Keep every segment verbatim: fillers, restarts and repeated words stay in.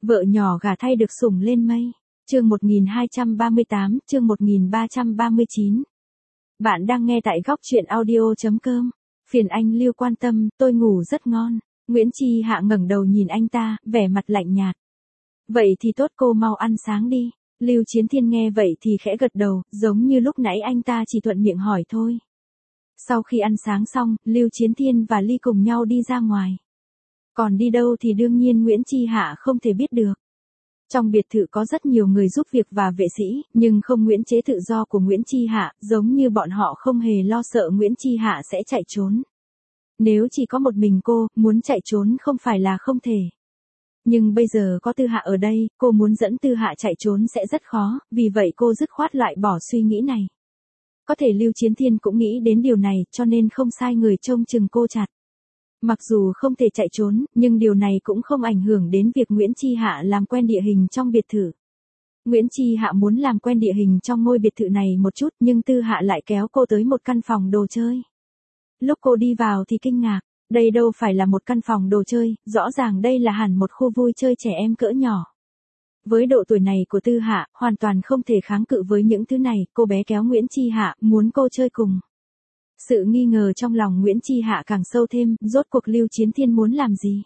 Vợ nhỏ gả thay được sủng lên mây. Chương một nghìn hai trăm ba mươi tám, chương một nghìn ba trăm ba mươi chín. Bạn đang nghe tại góc truyện audio chấm com. Phiền anh Lưu quan tâm, tôi ngủ rất ngon. Nguyễn Chi Hạ ngẩng đầu nhìn anh ta, vẻ mặt lạnh nhạt. Vậy thì tốt, cô mau ăn sáng đi. Lưu Chiến Thiên nghe vậy thì khẽ gật đầu, giống như lúc nãy anh ta chỉ thuận miệng hỏi thôi. Sau khi ăn sáng xong, Lưu Chiến Thiên và Ly cùng nhau đi ra ngoài. Còn đi đâu thì đương nhiên Nguyễn Chi Hạ không thể biết được. Trong biệt thự có rất nhiều người giúp việc và vệ sĩ, nhưng không Nguyễn chế tự do của Nguyễn Chi Hạ, giống như bọn họ không hề lo sợ Nguyễn Chi Hạ sẽ chạy trốn. Nếu chỉ có một mình cô, muốn chạy trốn không phải là không thể. Nhưng bây giờ có Tư Hạ ở đây, cô muốn dẫn Tư Hạ chạy trốn sẽ rất khó, vì vậy cô dứt khoát loại bỏ suy nghĩ này. Có thể Lưu Chiến Thiên cũng nghĩ đến điều này, cho nên không sai người trông chừng cô chặt. Mặc dù không thể chạy trốn, nhưng điều này cũng không ảnh hưởng đến việc Nguyễn Chi Hạ làm quen địa hình trong biệt thự. Nguyễn Chi Hạ muốn làm quen địa hình trong ngôi biệt thự này một chút, nhưng Tư Hạ lại kéo cô tới một căn phòng đồ chơi. Lúc cô đi vào thì kinh ngạc, đây đâu phải là một căn phòng đồ chơi, rõ ràng đây là hẳn một khu vui chơi trẻ em cỡ nhỏ. Với độ tuổi này của Tư Hạ, hoàn toàn không thể kháng cự với những thứ này, cô bé kéo Nguyễn Chi Hạ, muốn cô chơi cùng. Sự nghi ngờ trong lòng Nguyễn Chi Hạ càng sâu thêm, rốt cuộc Lưu Chiến Thiên muốn làm gì?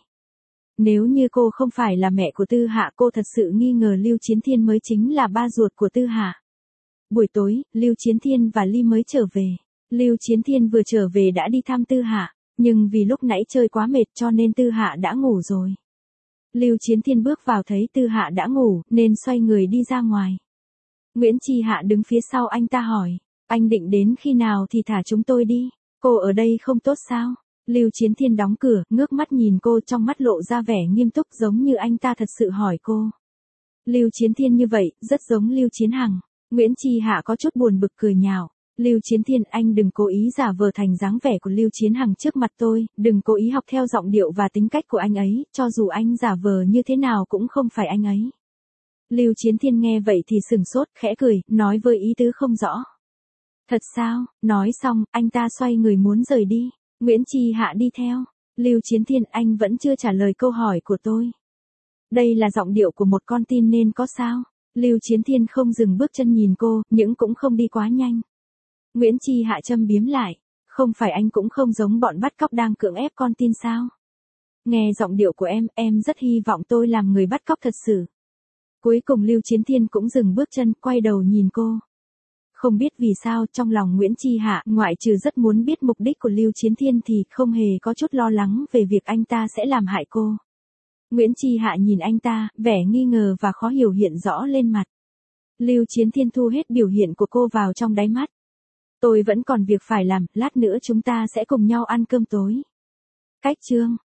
Nếu như cô không phải là mẹ của Tư Hạ, cô thật sự nghi ngờ Lưu Chiến Thiên mới chính là ba ruột của Tư Hạ. Buổi tối, Lưu Chiến Thiên và Ly mới trở về. Lưu Chiến Thiên vừa trở về đã đi thăm Tư Hạ, nhưng vì lúc nãy chơi quá mệt cho nên Tư Hạ đã ngủ rồi. Lưu Chiến Thiên bước vào thấy Tư Hạ đã ngủ, nên xoay người đi ra ngoài. Nguyễn Chi Hạ đứng phía sau anh ta hỏi. Anh định đến khi nào thì thả chúng tôi đi, cô ở đây không tốt sao? Lưu Chiến Thiên đóng cửa, ngước mắt nhìn cô, trong mắt lộ ra vẻ nghiêm túc giống như anh ta thật sự hỏi cô. Lưu Chiến Thiên như vậy, rất giống Lưu Chiến Hằng. Nguyễn Chi Hạ có chút buồn bực cười nhạo. Lưu Chiến Thiên, anh đừng cố ý giả vờ thành dáng vẻ của Lưu Chiến Hằng trước mặt tôi, đừng cố ý học theo giọng điệu và tính cách của anh ấy, cho dù anh giả vờ như thế nào cũng không phải anh ấy. Lưu Chiến Thiên nghe vậy thì sừng sốt, khẽ cười, nói với ý tứ không rõ. Thật sao? Nói xong, anh ta xoay người muốn rời đi. Nguyễn Chi Hạ đi theo. Lưu Chiến Thiên, anh vẫn chưa trả lời câu hỏi của tôi. Đây là giọng điệu của một con tin nên có sao? Lưu Chiến Thiên không dừng bước chân nhìn cô, nhưng cũng không đi quá nhanh. Nguyễn Chi Hạ châm biếm lại. Không phải anh cũng không giống bọn bắt cóc đang cưỡng ép con tin sao? Nghe giọng điệu của em, em rất hy vọng tôi làm người bắt cóc thật sự. Cuối cùng Lưu Chiến Thiên cũng dừng bước chân, quay đầu nhìn cô. Không biết vì sao trong lòng Nguyễn Chi Hạ, ngoại trừ rất muốn biết mục đích của Lưu Chiến Thiên thì không hề có chút lo lắng về việc anh ta sẽ làm hại cô. Nguyễn Chi Hạ nhìn anh ta, vẻ nghi ngờ và khó hiểu hiện rõ lên mặt. Lưu Chiến Thiên thu hết biểu hiện của cô vào trong đáy mắt. Tôi vẫn còn việc phải làm, lát nữa chúng ta sẽ cùng nhau ăn cơm tối. Cách chương.